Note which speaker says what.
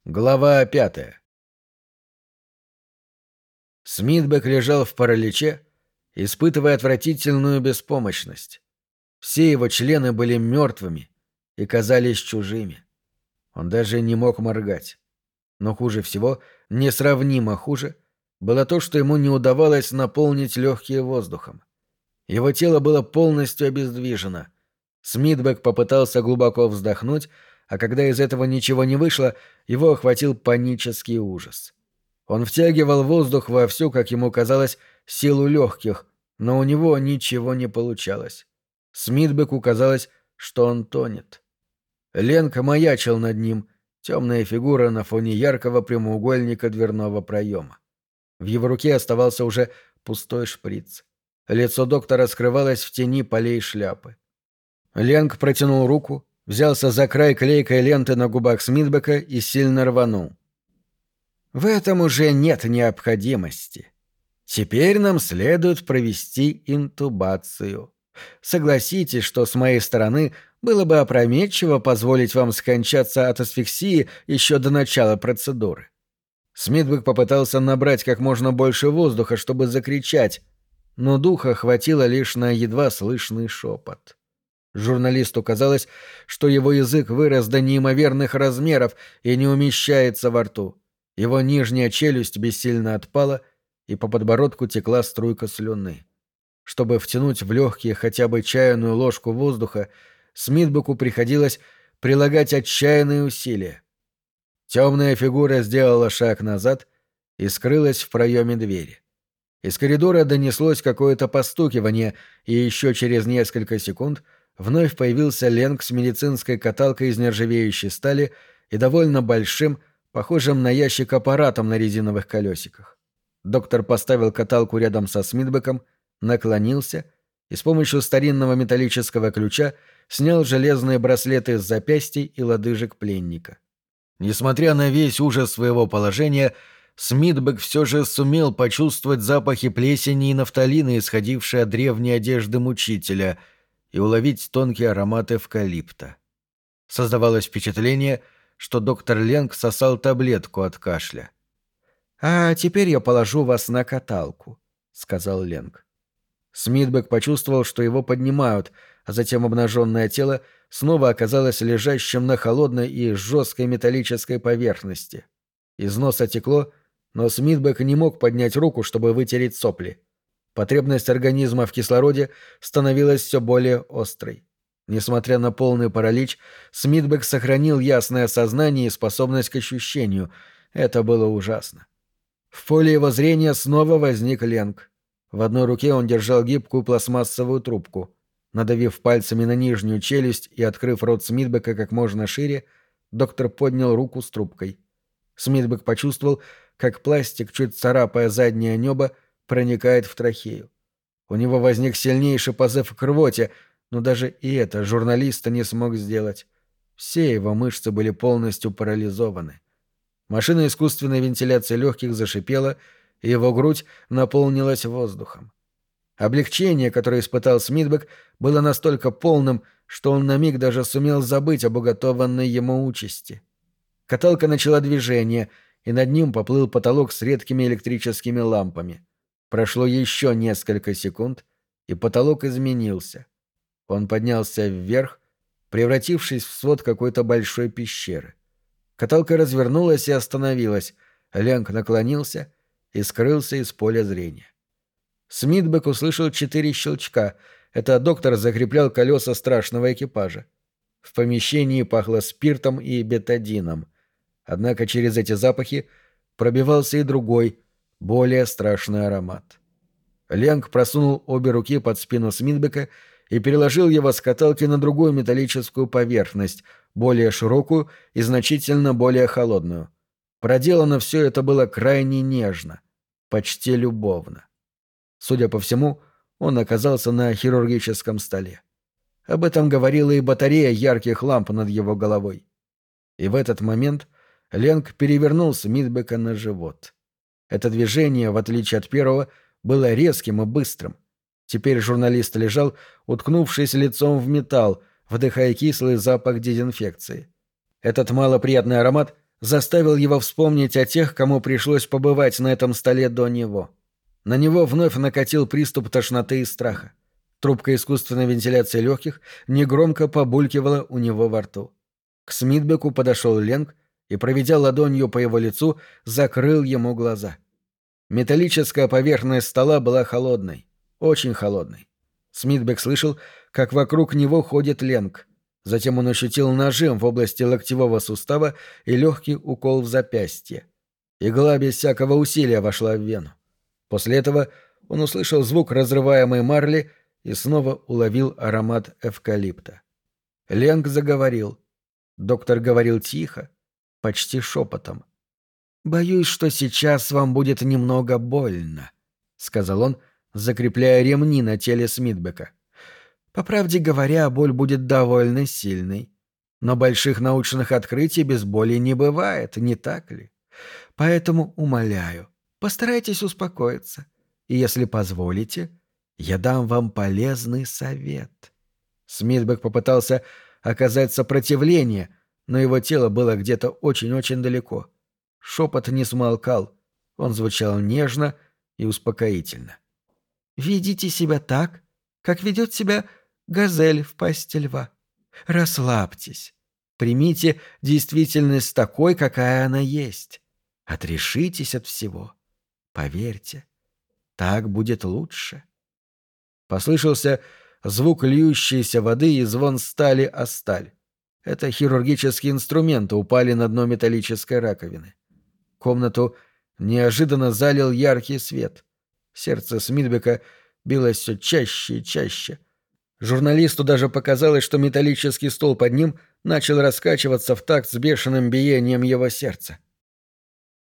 Speaker 1: Глава 5. Смитбек лежал в параличе, испытывая отвратительную беспомощность. Все его члены были мертвыми и казались чужими. Он даже не мог моргать. Но хуже всего, несравнимо хуже, было то, что ему не удавалось наполнить легкие воздухом. Его тело было полностью обездвижено. Смитбек попытался глубоко вздохнуть, а когда из этого ничего не вышло, его охватил панический ужас. Он втягивал воздух во всю, как ему казалось, силу легких, но у него ничего не получалось. Смитбеку казалось, что он тонет. Ленк маячил над ним, темная фигура на фоне яркого прямоугольника дверного проема. В его руке оставался уже пустой шприц. Лицо доктора скрывалось в тени полей шляпы. Ленк протянул руку, взялся за край клейкой ленты на губах Смитбека и сильно рванул. «В этом уже нет необходимости. Теперь нам следует провести интубацию. Согласитесь, что с моей стороны было бы опрометчиво позволить вам скончаться от асфиксии еще до начала процедуры». Смитбек попытался набрать как можно больше воздуха, чтобы закричать, но духа хватило лишь на едва слышный шепот. Журналисту казалось, что его язык вырос до неимоверных размеров и не умещается во рту. Его нижняя челюсть бессильно отпала, и по подбородку текла струйка слюны. Чтобы втянуть в легкие хотя бы чайную ложку воздуха, Смитбеку приходилось прилагать отчаянные усилия. Темная фигура сделала шаг назад и скрылась в проеме двери. Из коридора донеслось какое-то постукивание, и еще через несколько секунд вновь появился Ленк с медицинской каталкой из нержавеющей стали и довольно большим, похожим на ящик аппаратом на резиновых колесиках. Доктор поставил каталку рядом со Смитбеком, наклонился и с помощью старинного металлического ключа снял железные браслеты с запястий и лодыжек пленника. Несмотря на весь ужас своего положения, Смитбек все же сумел почувствовать запахи плесени и нафталина, исходившие от древней одежды мучителя, и уловить тонкие ароматы эвкалипта. Создавалось впечатление, что доктор Ленк сосал таблетку от кашля. «А теперь я положу вас на каталку», — сказал Ленк. Смитбек почувствовал, что его поднимают, а затем обнаженное тело снова оказалось лежащим на холодной и жесткой металлической поверхности. Из носа текло, но Смитбек не мог поднять руку, чтобы вытереть сопли. Потребность организма в кислороде становилась все более острой. Несмотря на полный паралич, Смитбек сохранил ясное сознание и способность к ощущению. Это было ужасно. В поле его зрения снова возник Ленк. В одной руке он держал гибкую пластмассовую трубку. Надавив пальцами на нижнюю челюсть и открыв рот Смитбека как можно шире, доктор поднял руку с трубкой. Смитбек почувствовал, как пластик, чуть царапая заднее небо, проникает в трахею. У него возник сильнейший позыв к рвоте, но даже и это журналист не смог сделать. Все его мышцы были полностью парализованы. Машина искусственной вентиляции легких зашипела, и его грудь наполнилась воздухом. Облегчение, которое испытал Смитбек, было настолько полным, что он на миг даже сумел забыть об уготованной ему участи. Каталка начала движение, и над ним поплыл потолок с редкими электрическими лампами. Прошло еще несколько секунд, и потолок изменился. Он поднялся вверх, превратившись в свод какой-то большой пещеры. Каталка развернулась и остановилась. Ленк наклонился и скрылся из поля зрения. Смитбек услышал 4 щелчка. Это доктор закреплял колеса страшного экипажа. В помещении пахло спиртом и бетадином. Однако через эти запахи пробивался и другой, более страшный аромат. Ленк просунул обе руки под спину Смитбека и переложил его с каталки на другую металлическую поверхность, более широкую и значительно более холодную. Проделано все это было крайне нежно, почти любовно. Судя по всему, он оказался на хирургическом столе. Об этом говорила и батарея ярких ламп над его головой. И в этот момент Ленк перевернул Смитбека на живот. Это движение, в отличие от первого, было резким и быстрым. Теперь журналист лежал, уткнувшись лицом в металл, вдыхая кислый запах дезинфекции. Этот малоприятный аромат заставил его вспомнить о тех, кому пришлось побывать на этом столе до него. На него вновь накатил приступ тошноты и страха. Трубка искусственной вентиляции легких негромко побулькивала у него во рту. К Смитбеку подошел Ленг и, проведя ладонью по его лицу, закрыл ему глаза. Металлическая поверхность стола была холодной, очень холодной. Смитбек слышал, как вокруг него ходит Ленг. Затем он ощутил нажим в области локтевого сустава и легкий укол в запястье. Игла без всякого усилия вошла в вену. После этого он услышал звук разрываемой марли и снова уловил аромат эвкалипта. Ленг заговорил. Доктор говорил тихо, почти шепотом. «Боюсь, что сейчас вам будет немного больно», — сказал он, закрепляя ремни на теле Смитбека. «По правде говоря, боль будет довольно сильной. Но больших научных открытий без боли не бывает, не так ли? Поэтому умоляю, постарайтесь успокоиться. И если позволите, я дам вам полезный совет». Смитбек попытался оказать сопротивление, но его тело было где-то очень-очень далеко. Шепот не смолкал, он звучал нежно и успокоительно. «Ведите себя так, как ведет себя газель в пасти льва. Расслабьтесь. Примите действительность такой, какая она есть. Отрешитесь от всего. Поверьте, так будет лучше». Послышался звук льющейся воды и звон стали о сталь. Это хирургические инструменты упали на дно металлической раковины. Комнату неожиданно залил яркий свет. Сердце Смитбека билось все чаще и чаще. Журналисту даже показалось, что металлический стол под ним начал раскачиваться в такт с бешеным биением его сердца.